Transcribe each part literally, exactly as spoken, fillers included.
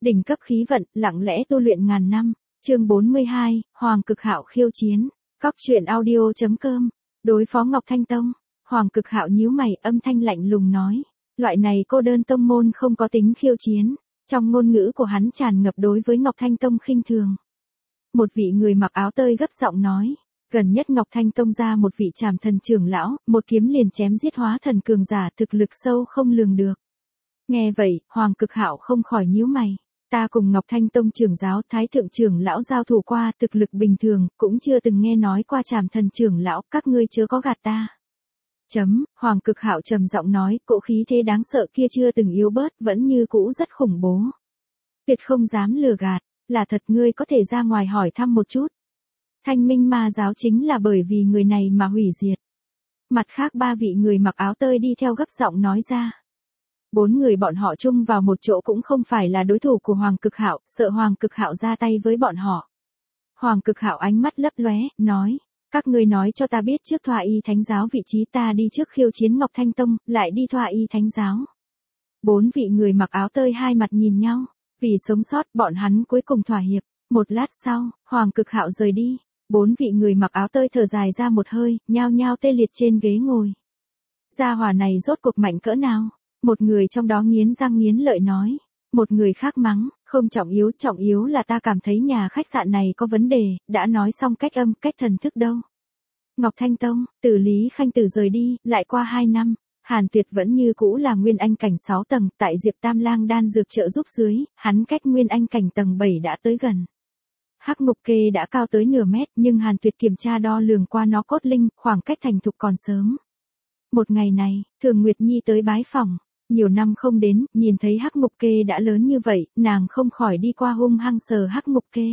Đỉnh cấp khí vận, lặng lẽ tu luyện ngàn năm. Chương bốn mươi hai, Hoàng Cực Hạo khiêu chiến. Cóc truyện audio chấm com. Đối phó Ngọc Thanh Tông. Hoàng Cực Hạo nhíu mày, âm thanh lạnh lùng nói, loại này cô đơn tông môn không có tính khiêu chiến. Trong ngôn ngữ của hắn tràn ngập đối với Ngọc Thanh Tông khinh thường. Một vị người mặc áo tơi gấp giọng nói, gần nhất Ngọc Thanh Tông ra một vị trảm thần trưởng lão, một kiếm liền chém giết hóa thần cường giả, thực lực sâu không lường được. Nghe vậy, Hoàng Cực Hạo không khỏi nhíu mày. Ta cùng Ngọc Thanh Tông trưởng giáo Thái thượng trưởng lão giao thủ qua, thực lực bình thường, cũng chưa từng nghe nói qua trảm thần trưởng lão, các ngươi chớ có gạt ta. Chấm, Hoàng Cực Hạo trầm giọng nói, cỗ khí thế đáng sợ kia chưa từng yếu bớt, vẫn như cũ rất khủng bố. Tuyệt không dám lừa gạt, là thật, ngươi có thể ra ngoài hỏi thăm một chút. Thanh Minh Ma giáo chính là bởi vì người này mà hủy diệt. Mặt khác ba vị người mặc áo tơi đi theo gấp giọng nói ra. Bốn người bọn họ chung vào một chỗ cũng không phải là đối thủ của Hoàng Cực Hạo, sợ Hoàng Cực Hạo ra tay với bọn họ. Hoàng Cực Hạo ánh mắt lấp lóe, nói, các ngươi nói cho ta biết trước Thoa Y Thánh giáo vị trí, ta đi trước khiêu chiến Ngọc Thanh Tông, lại đi Thoa Y Thánh giáo. Bốn vị người mặc áo tơi hai mặt nhìn nhau, vì sống sót bọn hắn cuối cùng thỏa hiệp. Một lát sau, Hoàng Cực Hạo rời đi, bốn vị người mặc áo tơi thở dài ra một hơi, nhao nhao tê liệt trên ghế ngồi. Gia hỏa này rốt cuộc mạnh cỡ nào? Một người trong đó nghiến răng nghiến lợi nói. Một người khác mắng, không trọng yếu, trọng yếu là ta cảm thấy nhà khách sạn này có vấn đề, đã nói xong cách âm, cách thần thức đâu. Ngọc Thanh Tông, từ Lý Khanh Tử rời đi, lại qua hai năm, Hàn Tuyệt vẫn như cũ là Nguyên Anh cảnh sáu tầng, tại Diệp Tam Lang đan dược trợ giúp dưới, hắn cách Nguyên Anh cảnh tầng bảy đã tới gần. Hắc Ngục Kê đã cao tới nửa mét, nhưng Hàn Tuyệt kiểm tra đo lường qua nó cốt linh, khoảng cách thành thục còn sớm. Một ngày này, Thường Nguyệt Nhi tới bái phỏng. Nhiều năm không đến, nhìn thấy Hắc Ngục Kê đã lớn như vậy, nàng không khỏi đi qua hung hăng sờ Hắc Ngục Kê.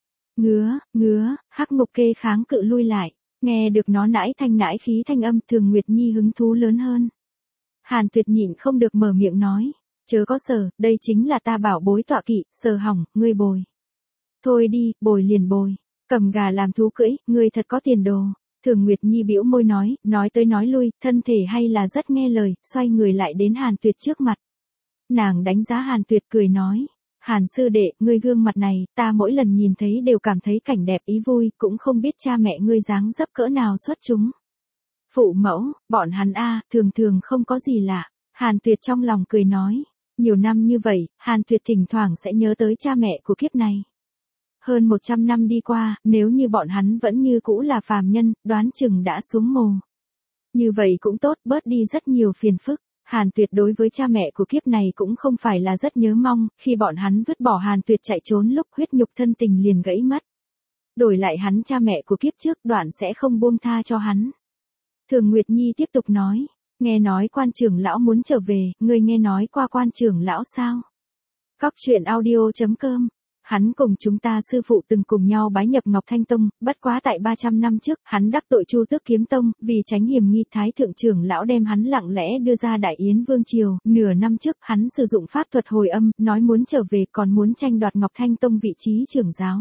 Ngứa, ngứa, Hắc Ngục Kê kháng cự lui lại, nghe được nó nãi thanh nãi khí thanh âm, Thường Nguyệt Nhi hứng thú lớn hơn. Hàn Tuyệt nhịn không được mở miệng nói, chớ có sờ, đây chính là ta bảo bối tọa kỵ, sờ hỏng, ngươi bồi. Thôi đi, bồi liền bồi, cầm gà làm thú cưỡi, ngươi thật có tiền đồ. Thường Nguyệt Nhi bĩu môi nói, nói tới nói lui, thân thể hay là rất nghe lời, xoay người lại đến Hàn Tuyệt trước mặt. Nàng đánh giá Hàn Tuyệt cười nói, Hàn sư đệ, ngươi gương mặt này, ta mỗi lần nhìn thấy đều cảm thấy cảnh đẹp ý vui, cũng không biết cha mẹ ngươi dáng dấp cỡ nào xuất chúng. Phụ mẫu, bọn hắn a, thường thường không có gì lạ. Hàn Tuyệt trong lòng cười nói, nhiều năm như vậy, Hàn Tuyệt thỉnh thoảng sẽ nhớ tới cha mẹ của kiếp này. Hơn một trăm năm đi qua, nếu như bọn hắn vẫn như cũ là phàm nhân, đoán chừng đã xuống mồ. Như vậy cũng tốt, bớt đi rất nhiều phiền phức. Hàn Tuyệt đối với cha mẹ của kiếp này cũng không phải là rất nhớ mong, khi bọn hắn vứt bỏ Hàn Tuyệt chạy trốn lúc huyết nhục thân tình liền gãy mất. Đổi lại hắn cha mẹ của kiếp trước, đoạn sẽ không buông tha cho hắn. Thường Nguyệt Nhi tiếp tục nói, nghe nói Quan trưởng lão muốn trở về, ngươi nghe nói qua Quan trưởng lão sao? Cóc truyện audio chấm com. Hắn cùng chúng ta sư phụ từng cùng nhau bái nhập Ngọc Thanh Tông, bất quá tại ba trăm năm trước, hắn đắc tội Chu Tước Kiếm Tông, vì tránh hiểm nghi Thái thượng trưởng lão đem hắn lặng lẽ đưa ra Đại Yến Vương triều, nửa năm trước, hắn sử dụng pháp thuật hồi âm, nói muốn trở về, còn muốn tranh đoạt Ngọc Thanh Tông vị trí trưởng giáo.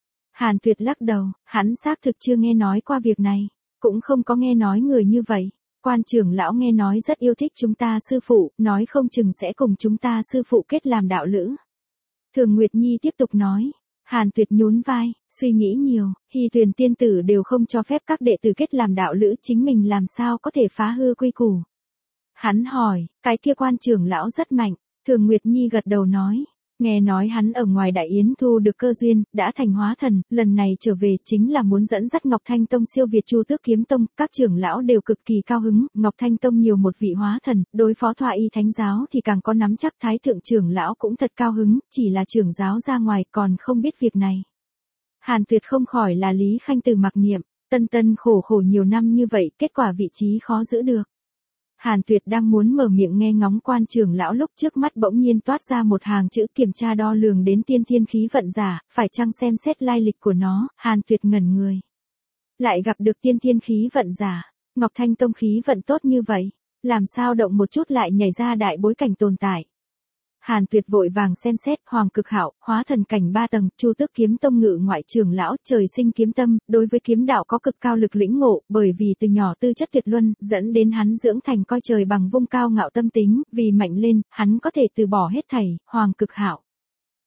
Hàn Tuyệt lắc đầu, hắn xác thực chưa nghe nói qua việc này, cũng không có nghe nói người như vậy. Quan trưởng lão nghe nói rất yêu thích chúng ta sư phụ, nói không chừng sẽ cùng chúng ta sư phụ kết làm đạo lữ. Thường Nguyệt Nhi tiếp tục nói, Hàn Tuyệt nhún vai, suy nghĩ nhiều, Hy Tuyền tiên tử đều không cho phép các đệ tử kết làm đạo lữ, chính mình làm sao có thể phá hư quy củ. Hắn hỏi, cái kia Quan trưởng lão rất mạnh. Thường Nguyệt Nhi gật đầu nói, nghe nói hắn ở ngoài Đại Yến thu được cơ duyên, đã thành hóa thần, lần này trở về chính là muốn dẫn dắt Ngọc Thanh Tông siêu việt Chu Tước Kiếm Tông, các trưởng lão đều cực kỳ cao hứng, Ngọc Thanh Tông nhiều một vị hóa thần, đối phó Thoa Y Thánh giáo thì càng có nắm chắc. Thái thượng trưởng lão cũng thật cao hứng, chỉ là trưởng giáo ra ngoài còn không biết việc này. Hàn Tuyệt không khỏi là Lý Khanh Tử mặc niệm, tân tân khổ khổ nhiều năm như vậy, kết quả vị trí khó giữ được. Hàn Tuyệt đang muốn mở miệng nghe ngóng Quan trưởng lão lúc trước mắt bỗng nhiên toát ra một hàng chữ kiểm tra đo lường đến tiên thiên khí vận giả, phải chăng xem xét lai lịch của nó, Hàn Tuyệt ngẩn người. Lại gặp được tiên thiên khí vận giả, Ngọc Thanh Tông khí vận tốt như vậy, làm sao động một chút lại nhảy ra đại bối cảnh tồn tại. Hàn Tuyệt vội vàng xem xét, Hoàng Cực Hạo, hóa thần cảnh ba tầng, Chu Tước Kiếm Tông ngự ngoại trưởng lão, trời sinh kiếm tâm, đối với kiếm đạo có cực cao lực lĩnh ngộ, bởi vì từ nhỏ tư chất tuyệt luân, dẫn đến hắn dưỡng thành coi trời bằng vung cao ngạo tâm tính, vì mạnh lên, hắn có thể từ bỏ hết thảy. Hoàng Cực Hạo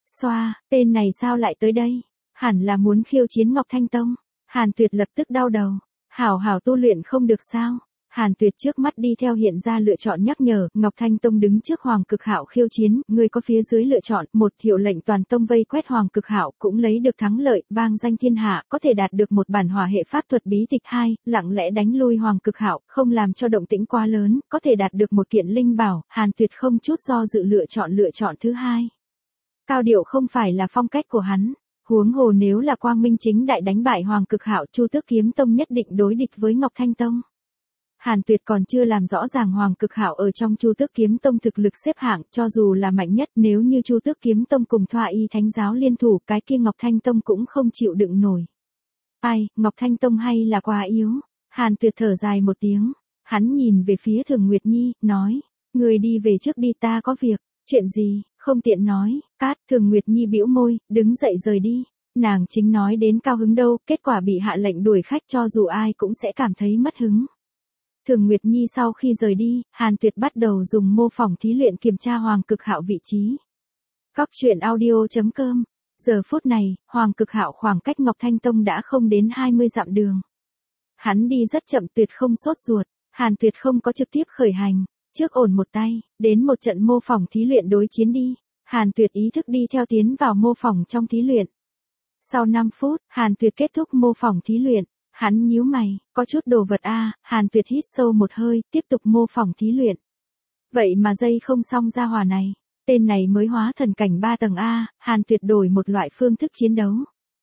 Xoa, tên này sao lại tới đây? Hẳn là muốn khiêu chiến Ngọc Thanh Tông. Hàn Tuyệt lập tức đau đầu. Hảo hảo tu luyện không được sao? Hàn Tuyệt trước mắt đi theo hiện ra lựa chọn nhắc nhở, Ngọc Thanh Tông đứng trước Hoàng Cực Hạo khiêu chiến, người có phía dưới lựa chọn, một hiệu lệnh toàn tông vây quét Hoàng Cực Hạo cũng lấy được thắng lợi, vang danh thiên hạ, có thể đạt được một bản hỏa hệ pháp thuật bí tịch hai, lặng lẽ đánh lui Hoàng Cực Hạo, không làm cho động tĩnh quá lớn, có thể đạt được một kiện linh bảo, Hàn Tuyệt không chút do dự lựa chọn lựa chọn thứ hai. Cao điệu không phải là phong cách của hắn. Huống hồ nếu là quang minh chính đại đánh bại Hoàng Cực Hạo, Chu Tước Kiếm Tông nhất định đối địch với Ngọc Thanh Tông. Hàn Tuyệt còn chưa làm rõ ràng Hoàng Cực Hạo ở trong Chu Tước Kiếm Tông thực lực xếp hạng, cho dù là mạnh nhất, nếu như Chu Tước Kiếm Tông cùng Thoa Y Thánh giáo liên thủ, cái kia Ngọc Thanh Tông cũng không chịu đựng nổi. Ai, Ngọc Thanh Tông hay là quá yếu? Hàn Tuyệt thở dài một tiếng, hắn nhìn về phía Thường Nguyệt Nhi, nói, người đi về trước đi, ta có việc. Chuyện gì? Không tiện nói. Cát. Thường Nguyệt Nhi bĩu môi, đứng dậy rời đi. Nàng chính nói đến cao hứng đâu, kết quả bị hạ lệnh đuổi khách, cho dù ai cũng sẽ cảm thấy mất hứng. Thường Nguyệt Nhi sau khi rời đi, Hàn Tuyệt bắt đầu dùng mô phỏng thí luyện kiểm tra Hoàng Cực Hạo vị trí. Cóc truyện audio chấm com. Giờ phút này, Hoàng Cực Hạo khoảng cách Ngọc Thanh Tông đã không đến hai mươi dặm đường. Hắn đi rất chậm, tuyệt không sốt ruột. Hàn Tuyệt không có trực tiếp khởi hành. Trước ổn một tay, đến một trận mô phỏng thí luyện đối chiến đi. Hàn Tuyệt ý thức đi theo tiến vào mô phỏng trong thí luyện. Sau năm phút, Hàn Tuyệt kết thúc mô phỏng thí luyện. Hắn nhíu mày, có chút đồ vật a, à, Hàn Tuyệt hít sâu một hơi, tiếp tục mô phỏng thí luyện. Vậy mà dây không xong ra hỏa này. Tên này mới hóa thần cảnh ba tầng A, Hàn Tuyệt đổi một loại phương thức chiến đấu.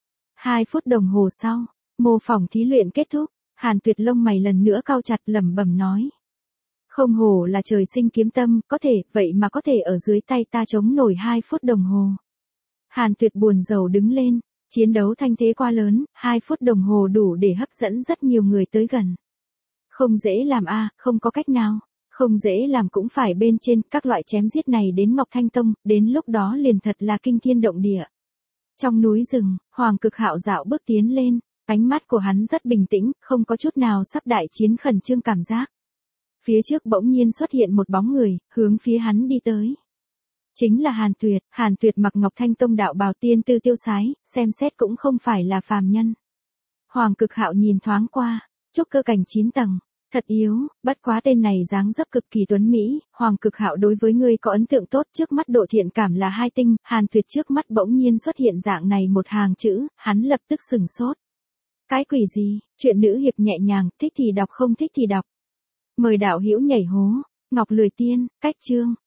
Hai phút đồng hồ sau, mô phỏng thí luyện kết thúc, Hàn Tuyệt lông mày lần nữa cau chặt, lẩm bẩm nói. Không hổ là trời sinh kiếm tâm, có thể, vậy mà có thể ở dưới tay ta chống nổi hai phút đồng hồ. Hàn Tuyệt buồn rầu đứng lên, chiến đấu thanh thế quá lớn, hai phút đồng hồ đủ để hấp dẫn rất nhiều người tới gần. Không dễ làm a, à, không có cách nào, không dễ làm cũng phải bên trên, các loại chém giết này đến Ngọc Thanh Tông, đến lúc đó liền thật là kinh thiên động địa. Trong núi rừng, Hoàng Cực Hạo dạo bước tiến lên, ánh mắt của hắn rất bình tĩnh, không có chút nào sắp đại chiến khẩn trương cảm giác. Phía trước bỗng nhiên xuất hiện một bóng người, hướng phía hắn đi tới. Chính là Hàn Tuyệt, Hàn Tuyệt mặc Ngọc Thanh Tông đạo bào tiên tư tiêu sái, xem xét cũng không phải là phàm nhân. Hoàng Cực Hạo nhìn thoáng qua, trúc cơ cảnh chín tầng, thật yếu, bất quá tên này dáng dấp cực kỳ tuấn mỹ, Hoàng Cực Hạo đối với ngươi có ấn tượng tốt, trước mắt độ thiện cảm là hai tinh, Hàn Tuyệt trước mắt bỗng nhiên xuất hiện dạng này một hàng chữ, hắn lập tức sừng sốt. Cái quỷ gì, chuyện nữ hiệp nhẹ nhàng, thích thì đọc không thích thì đọc. Mời đạo hữu nhảy hố, Ngọc Lười Tiên, cách chương.